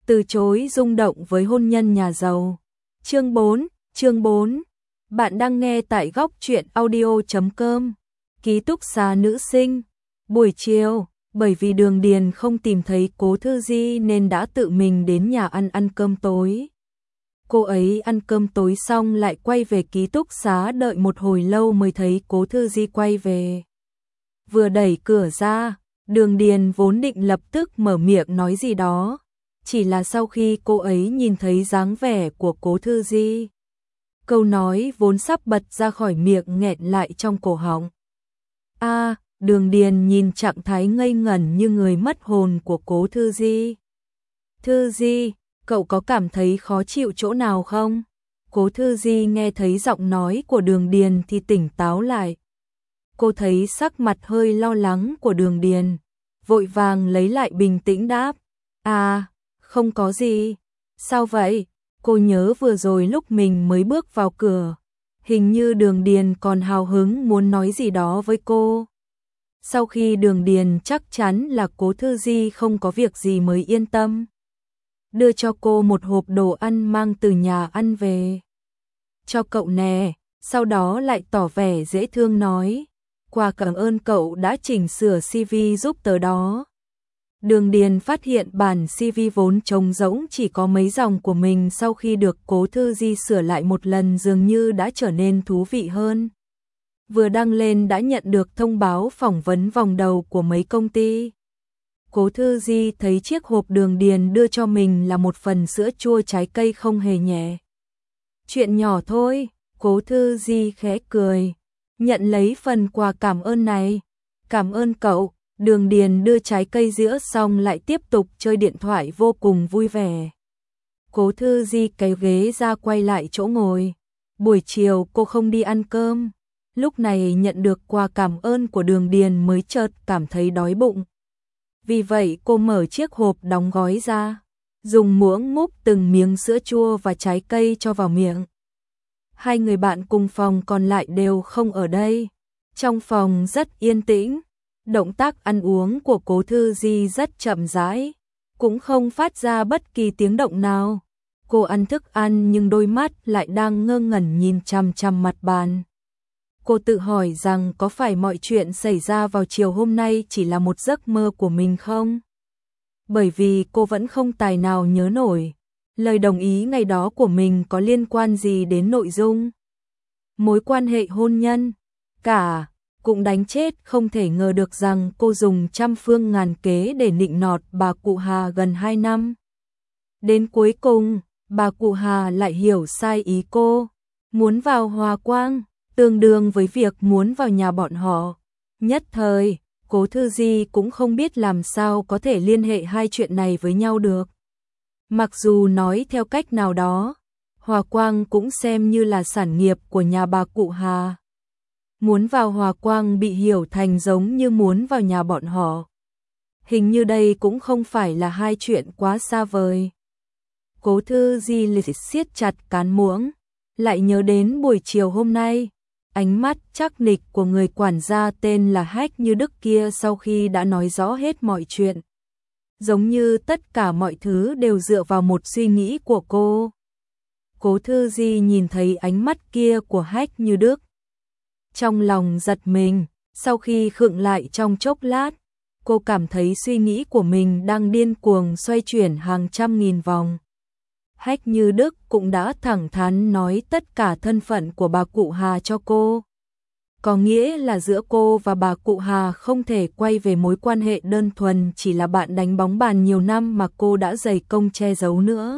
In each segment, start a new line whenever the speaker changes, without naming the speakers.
Từ chối rung động với hôn nhân nhà giàu. Chương 4. Bạn đang nghe tại góc truyện audio.com. Ký túc xá nữ sinh. Buổi chiều, bởi vì Đường Điền không tìm thấy Cố Thư Di nên đã tự mình đến nhà ăn cơm tối. Cô ấy ăn cơm tối xong lại quay về ký túc xá đợi một hồi lâu mới thấy Cố Thư Di quay về. Vừa đẩy cửa ra, Đường Điền vốn định lập tức mở miệng nói gì đó. Chỉ là sau khi cô ấy nhìn thấy dáng vẻ của Cố Thư Di, câu nói vốn sắp bật ra khỏi miệng nghẹn lại trong cổ họng. Đường Điền nhìn trạng thái ngây ngẩn như người mất hồn của Cố Thư Di. Thư Di, cậu có cảm thấy khó chịu chỗ nào không? Cố Thư Di nghe thấy giọng nói của Đường Điền thì tỉnh táo lại. Cô thấy sắc mặt hơi lo lắng của Đường Điền, vội vàng lấy lại bình tĩnh đáp. Không có gì. Sao vậy? Cô nhớ vừa rồi lúc mình mới bước vào cửa, hình như Đường Điền còn hào hứng muốn nói gì đó với cô. Sau khi Đường Điền chắc chắn là Cố Thư Di không có việc gì mới yên tâm, đưa cho cô một hộp đồ ăn mang từ nhà ăn về. Cho cậu nè, sau đó lại tỏ vẻ dễ thương nói. Quà cảm ơn cậu đã chỉnh sửa CV giúp tớ đó. Đường Điền phát hiện bản CV vốn trống rỗng chỉ có mấy dòng của mình sau khi được Cố Thư Di sửa lại một lần dường như đã trở nên thú vị hơn. Vừa đăng lên đã nhận được thông báo phỏng vấn vòng đầu của mấy công ty. Cố Thư Di thấy chiếc hộp Đường Điền đưa cho mình là một phần sữa chua trái cây không hề nhẹ. Chuyện nhỏ thôi, Cố Thư Di khẽ cười, nhận lấy phần quà cảm ơn này. Cảm ơn cậu. Đường Điền đưa trái cây giữa xong lại tiếp tục chơi điện thoại vô cùng vui vẻ. Cố Thư Di kéo ghế ra quay lại chỗ ngồi. Buổi chiều cô không đi ăn cơm. Lúc này nhận được quà cảm ơn của Đường Điền mới chợt cảm thấy đói bụng. Vì vậy cô mở chiếc hộp đóng gói ra, dùng muỗng múc từng miếng sữa chua và trái cây cho vào miệng. Hai người bạn cùng phòng còn lại đều không ở đây. Trong phòng rất yên tĩnh. Động tác ăn uống của Cố Thư Di rất chậm rãi, cũng không phát ra bất kỳ tiếng động nào. Cô ăn thức ăn nhưng đôi mắt lại đang ngơ ngẩn nhìn chằm chằm mặt bàn. Cô tự hỏi rằng có phải mọi chuyện xảy ra vào chiều hôm nay chỉ là một giấc mơ của mình không? Bởi vì cô vẫn không tài nào nhớ nổi lời đồng ý ngày đó của mình có liên quan gì đến nội dung mối quan hệ hôn nhân. Cũng đánh chết không thể ngờ được rằng cô dùng trăm phương ngàn kế để nịnh nọt bà cụ Hà gần 2 năm. Đến cuối cùng, bà cụ Hà lại hiểu sai ý cô, muốn vào Hòa Quang, tương đương với việc muốn vào nhà bọn họ. Nhất thời, Cố Thư Di cũng không biết làm sao có thể liên hệ hai chuyện này với nhau được. Mặc dù nói theo cách nào đó, Hòa Quang cũng xem như là sản nghiệp của nhà bà cụ Hà. Muốn vào Hòa Quang bị hiểu thành giống như muốn vào nhà bọn họ. Hình như đây cũng không phải là hai chuyện quá xa vời. Cố Thư Di liệt siết chặt cán muỗng, lại nhớ đến buổi chiều hôm nay, ánh mắt chắc nịch của người quản gia tên là Hách Như Đức kia sau khi đã nói rõ hết mọi chuyện. Giống như tất cả mọi thứ đều dựa vào một suy nghĩ của cô. Cố Thư Di nhìn thấy ánh mắt kia của Hách Như Đức, trong lòng giật mình. Sau khi khựng lại trong chốc lát, cô cảm thấy suy nghĩ của mình đang điên cuồng xoay chuyển hàng trăm nghìn vòng. Hách Như Đức cũng đã thẳng thắn nói tất cả thân phận của bà cụ Hà cho cô. Có nghĩa là giữa cô và bà cụ Hà không thể quay về mối quan hệ đơn thuần chỉ là bạn đánh bóng bàn nhiều năm mà cô đã dày công che giấu nữa.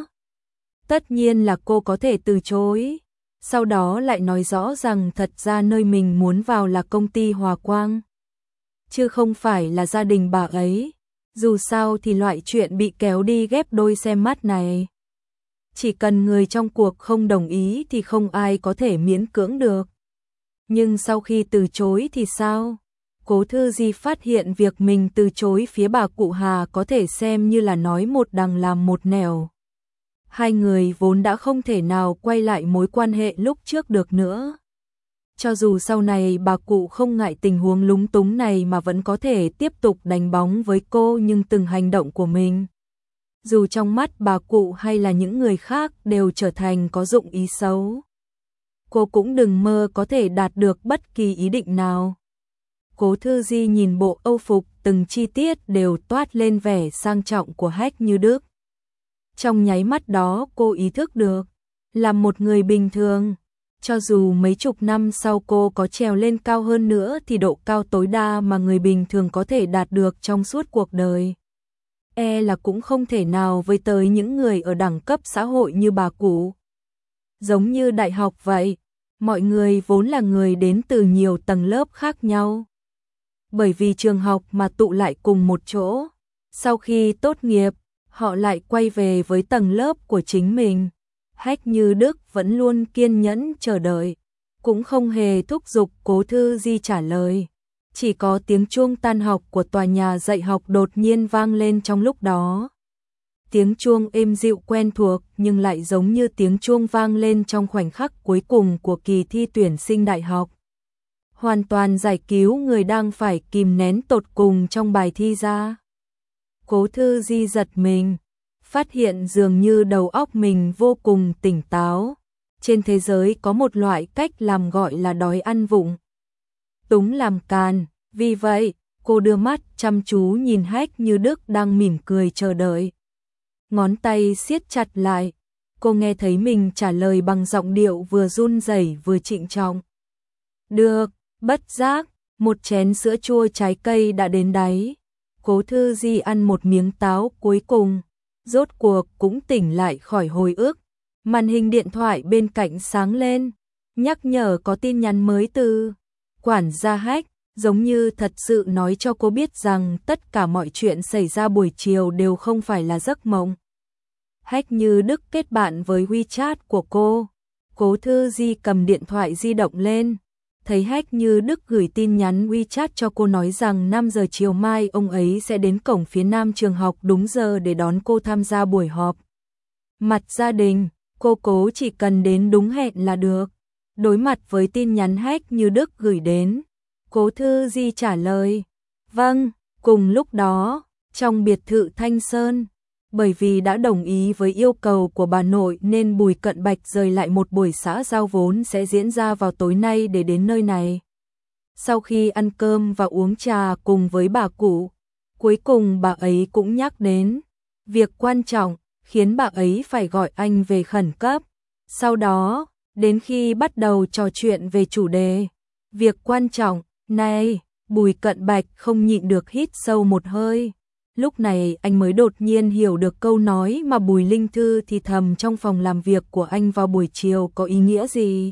Tất nhiên là cô có thể từ chối. Sau đó lại nói rõ rằng thật ra nơi mình muốn vào là công ty Hòa Quang, chứ không phải là gia đình bà ấy. Dù sao thì loại chuyện bị kéo đi ghép đôi xem mắt này, chỉ cần người trong cuộc không đồng ý thì không ai có thể miễn cưỡng được. Nhưng sau khi từ chối thì sao? Cố Thư Di phát hiện việc mình từ chối phía bà cụ Hà có thể xem như là nói một đằng làm một nẻo. Hai người vốn đã không thể nào quay lại mối quan hệ lúc trước được nữa. Cho dù sau này bà cụ không ngại tình huống lúng túng này mà vẫn có thể tiếp tục đánh bóng với cô, nhưng từng hành động của mình dù trong mắt bà cụ hay là những người khác đều trở thành có dụng ý xấu. Cô cũng đừng mơ có thể đạt được bất kỳ ý định nào. Cố Thư Di nhìn bộ âu phục từng chi tiết đều toát lên vẻ sang trọng của Hách Như Đức. Trong nháy mắt đó cô ý thức được, là một người bình thường, cho dù mấy chục năm sau cô có trèo lên cao hơn nữa thì độ cao tối đa mà người bình thường có thể đạt được trong suốt cuộc đời, là cũng không thể nào với tới những người ở đẳng cấp xã hội như bà cụ. Giống như đại học vậy, mọi người vốn là người đến từ nhiều tầng lớp khác nhau. Bởi vì trường học mà tụ lại cùng một chỗ, sau khi tốt nghiệp, họ lại quay về với tầng lớp của chính mình. Hách Như Đức vẫn luôn kiên nhẫn chờ đợi, cũng không hề thúc giục Cố Thư Di trả lời. Chỉ có tiếng chuông tan học của tòa nhà dạy học đột nhiên vang lên trong lúc đó. Tiếng chuông êm dịu quen thuộc nhưng lại giống như tiếng chuông vang lên trong khoảnh khắc cuối cùng của kỳ thi tuyển sinh đại học. Hoàn toàn giải cứu người đang phải kìm nén tột cùng trong bài thi ra. Cố Thư Di giật mình, phát hiện dường như đầu óc mình vô cùng tỉnh táo. Trên thế giới có một loại cách làm gọi là đói ăn vụng, túng làm càn. Vì vậy, cô đưa mắt chăm chú nhìn Hách Như Đức đang mỉm cười chờ đợi. Ngón tay siết chặt lại, cô nghe thấy mình trả lời bằng giọng điệu vừa run rẩy vừa trịnh trọng. Được. Bất giác, một chén sữa chua trái cây đã đến đáy. Cố Thư Di ăn một miếng táo cuối cùng, rốt cuộc cũng tỉnh lại khỏi hồi ức. Màn hình điện thoại bên cạnh sáng lên, nhắc nhở có tin nhắn mới từ quản gia Hách, giống như thật sự nói cho cô biết rằng tất cả mọi chuyện xảy ra buổi chiều đều không phải là giấc mộng. Hách Như Đức kết bạn với WeChat của cô. Cố Thư Di cầm điện thoại di động lên, thấy Hách Như Đức gửi tin nhắn WeChat cho cô nói rằng 5 giờ chiều mai ông ấy sẽ đến cổng phía nam trường học đúng giờ để đón cô tham gia buổi họp mặt gia đình. Cô Cố chỉ cần đến đúng hẹn là được. Đối mặt với tin nhắn Hách Như Đức gửi đến, Cố Thư Di trả lời vâng. Cùng lúc đó, trong biệt thự Thanh Sơn, bởi vì đã đồng ý với yêu cầu của bà nội nên Bùi Cận Bạch rời lại một buổi xã giao vốn sẽ diễn ra vào tối nay để đến nơi này. Sau khi ăn cơm và uống trà cùng với bà cụ, cuối cùng bà ấy cũng nhắc đến việc quan trọng khiến bà ấy phải gọi anh về khẩn cấp. Sau đó, đến khi bắt đầu trò chuyện về chủ đề việc quan trọng này, Bùi Cận Bạch không nhịn được hít sâu một hơi. Lúc này anh mới đột nhiên hiểu được câu nói mà Bùi Linh Thư thì thầm trong phòng làm việc của anh vào buổi chiều có ý nghĩa gì.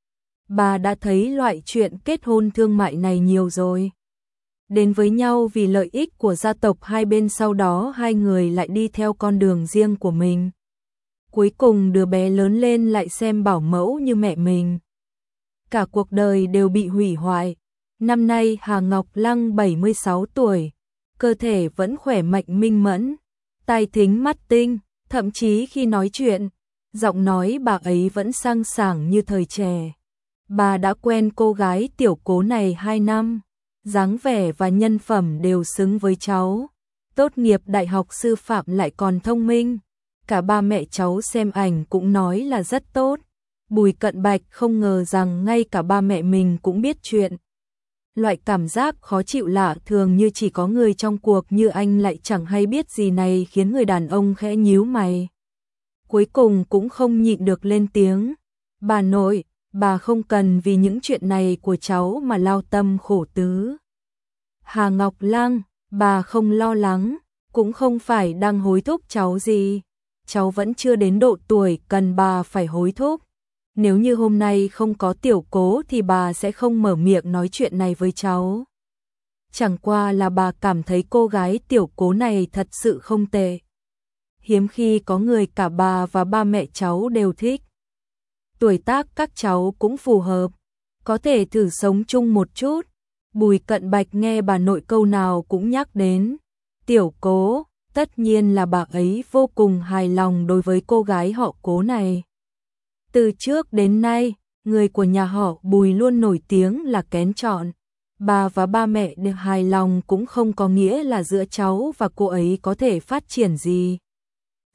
Bà đã thấy loại chuyện kết hôn thương mại này nhiều rồi. Đến với nhau vì lợi ích của gia tộc hai bên, sau đó hai người lại đi theo con đường riêng của mình. Cuối cùng đứa bé lớn lên lại xem bảo mẫu như mẹ mình. Cả cuộc đời đều bị hủy hoại. Năm nay Hà Ngọc Lăng 76 tuổi. Cơ thể vẫn khỏe mạnh minh mẫn, tai thính mắt tinh, thậm chí khi nói chuyện, giọng nói bà ấy vẫn sang sảng như thời trẻ. Bà đã quen cô gái tiểu Cố này 2 năm, dáng vẻ và nhân phẩm đều xứng với cháu. Tốt nghiệp đại học sư phạm lại còn thông minh, cả ba mẹ cháu xem ảnh cũng nói là rất tốt. Bùi Cận Bạch không ngờ rằng ngay cả ba mẹ mình cũng biết chuyện. Loại cảm giác khó chịu lạ thường như chỉ có người trong cuộc như anh lại chẳng hay biết gì này khiến người đàn ông khẽ nhíu mày. Cuối cùng cũng không nhịn được lên tiếng. Bà nội, bà không cần vì những chuyện này của cháu mà lao tâm khổ tứ. Hà Ngọc Lăng, bà không lo lắng, cũng không phải đang hối thúc cháu gì. Cháu vẫn chưa đến độ tuổi cần bà phải hối thúc. Nếu như hôm nay không có tiểu Cố thì bà sẽ không mở miệng nói chuyện này với cháu. Chẳng qua là bà cảm thấy cô gái tiểu Cố này thật sự không tệ. Hiếm khi có người cả bà và ba mẹ cháu đều thích. Tuổi tác các cháu cũng phù hợp, có thể thử sống chung một chút. Bùi Cận Bạch nghe bà nội câu nào cũng nhắc đến tiểu Cố, tất nhiên là bà ấy vô cùng hài lòng đối với cô gái họ Cố này. Từ trước đến nay, người của nhà họ Bùi luôn nổi tiếng là kén chọn. Bà và ba mẹ đều hài lòng cũng không có nghĩa là giữa cháu và cô ấy có thể phát triển gì.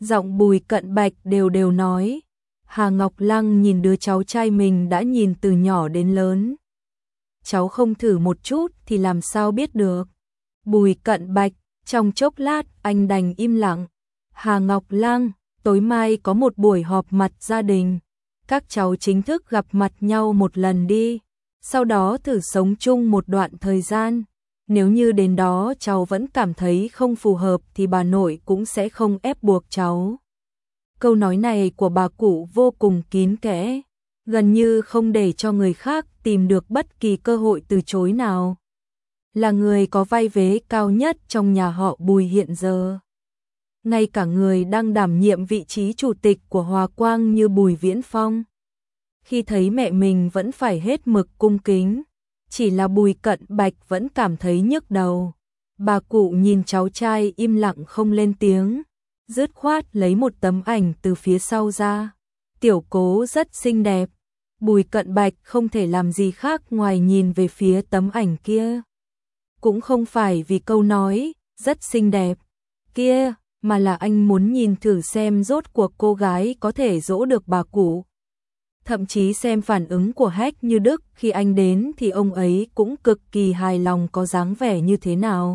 Giọng Bùi Cận Bạch đều đều nói. Hà Ngọc Lăng nhìn đứa cháu trai mình đã nhìn từ nhỏ đến lớn. Cháu không thử một chút thì làm sao biết được. Bùi Cận Bạch, trong chốc lát anh đành im lặng. Hà Ngọc Lăng, tối mai có một buổi họp mặt gia đình. Các cháu chính thức gặp mặt nhau một lần đi. Sau đó thử sống chung một đoạn thời gian. Nếu như đến đó cháu vẫn cảm thấy không phù hợp thì bà nội cũng sẽ không ép buộc cháu. Câu nói này của bà cụ vô cùng kín kẽ, gần như không để cho người khác tìm được bất kỳ cơ hội từ chối nào. Là người có vai vế cao nhất trong nhà họ Bùi hiện giờ. Ngay cả người đang đảm nhiệm vị trí chủ tịch của Hòa Quang như Bùi Viễn Phong. Khi thấy mẹ mình vẫn phải hết mực cung kính, chỉ là Bùi Cận Bạch vẫn cảm thấy nhức đầu. Bà cụ nhìn cháu trai im lặng không lên tiếng, dứt khoát lấy một tấm ảnh từ phía sau ra. Tiểu Cố rất xinh đẹp. Bùi Cận Bạch không thể làm gì khác ngoài nhìn về phía tấm ảnh kia. Cũng không phải vì câu nói rất xinh đẹp kia, mà là anh muốn nhìn thử xem rốt cuộc cô gái có thể dỗ được bà cụ. Thậm chí xem phản ứng của Hách Như Đức khi anh đến thì ông ấy cũng cực kỳ hài lòng có dáng vẻ như thế nào.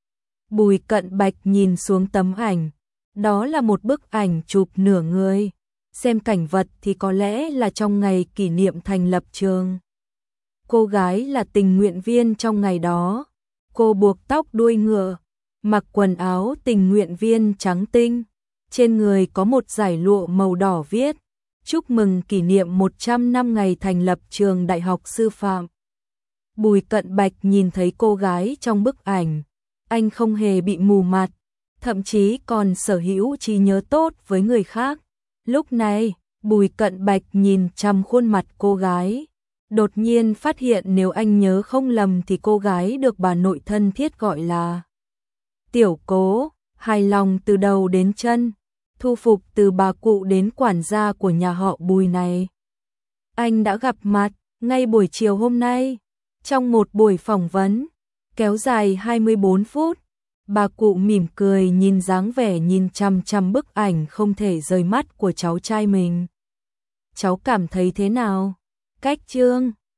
Bùi Cận Bạch nhìn xuống tấm ảnh. Đó là một bức ảnh chụp nửa người. Xem cảnh vật thì có lẽ là trong ngày kỷ niệm thành lập trường. Cô gái là tình nguyện viên trong ngày đó. Cô buộc tóc đuôi ngựa, mặc quần áo tình nguyện viên trắng tinh. Trên người có một dải lụa màu đỏ viết: chúc mừng kỷ niệm 100 năm ngày thành lập trường Đại học Sư phạm. Bùi Cận Bạch nhìn thấy cô gái trong bức ảnh. Anh không hề bị mù mặt, thậm chí còn sở hữu trí nhớ tốt với người khác. Lúc này, Bùi Cận Bạch nhìn chằm khuôn mặt cô gái. Đột nhiên phát hiện nếu anh nhớ không lầm thì cô gái được bà nội thân thiết gọi là Tiểu Cố. Hài lòng từ đầu đến chân, thu phục từ bà cụ đến quản gia của nhà họ Bùi này. Anh đã gặp mặt ngay buổi chiều hôm nay, trong một buổi phỏng vấn kéo dài 24 phút. Bà cụ mỉm cười nhìn dáng vẻ nhìn chằm chằm bức ảnh không thể rời mắt của cháu trai mình. Cháu cảm thấy thế nào? Cách chương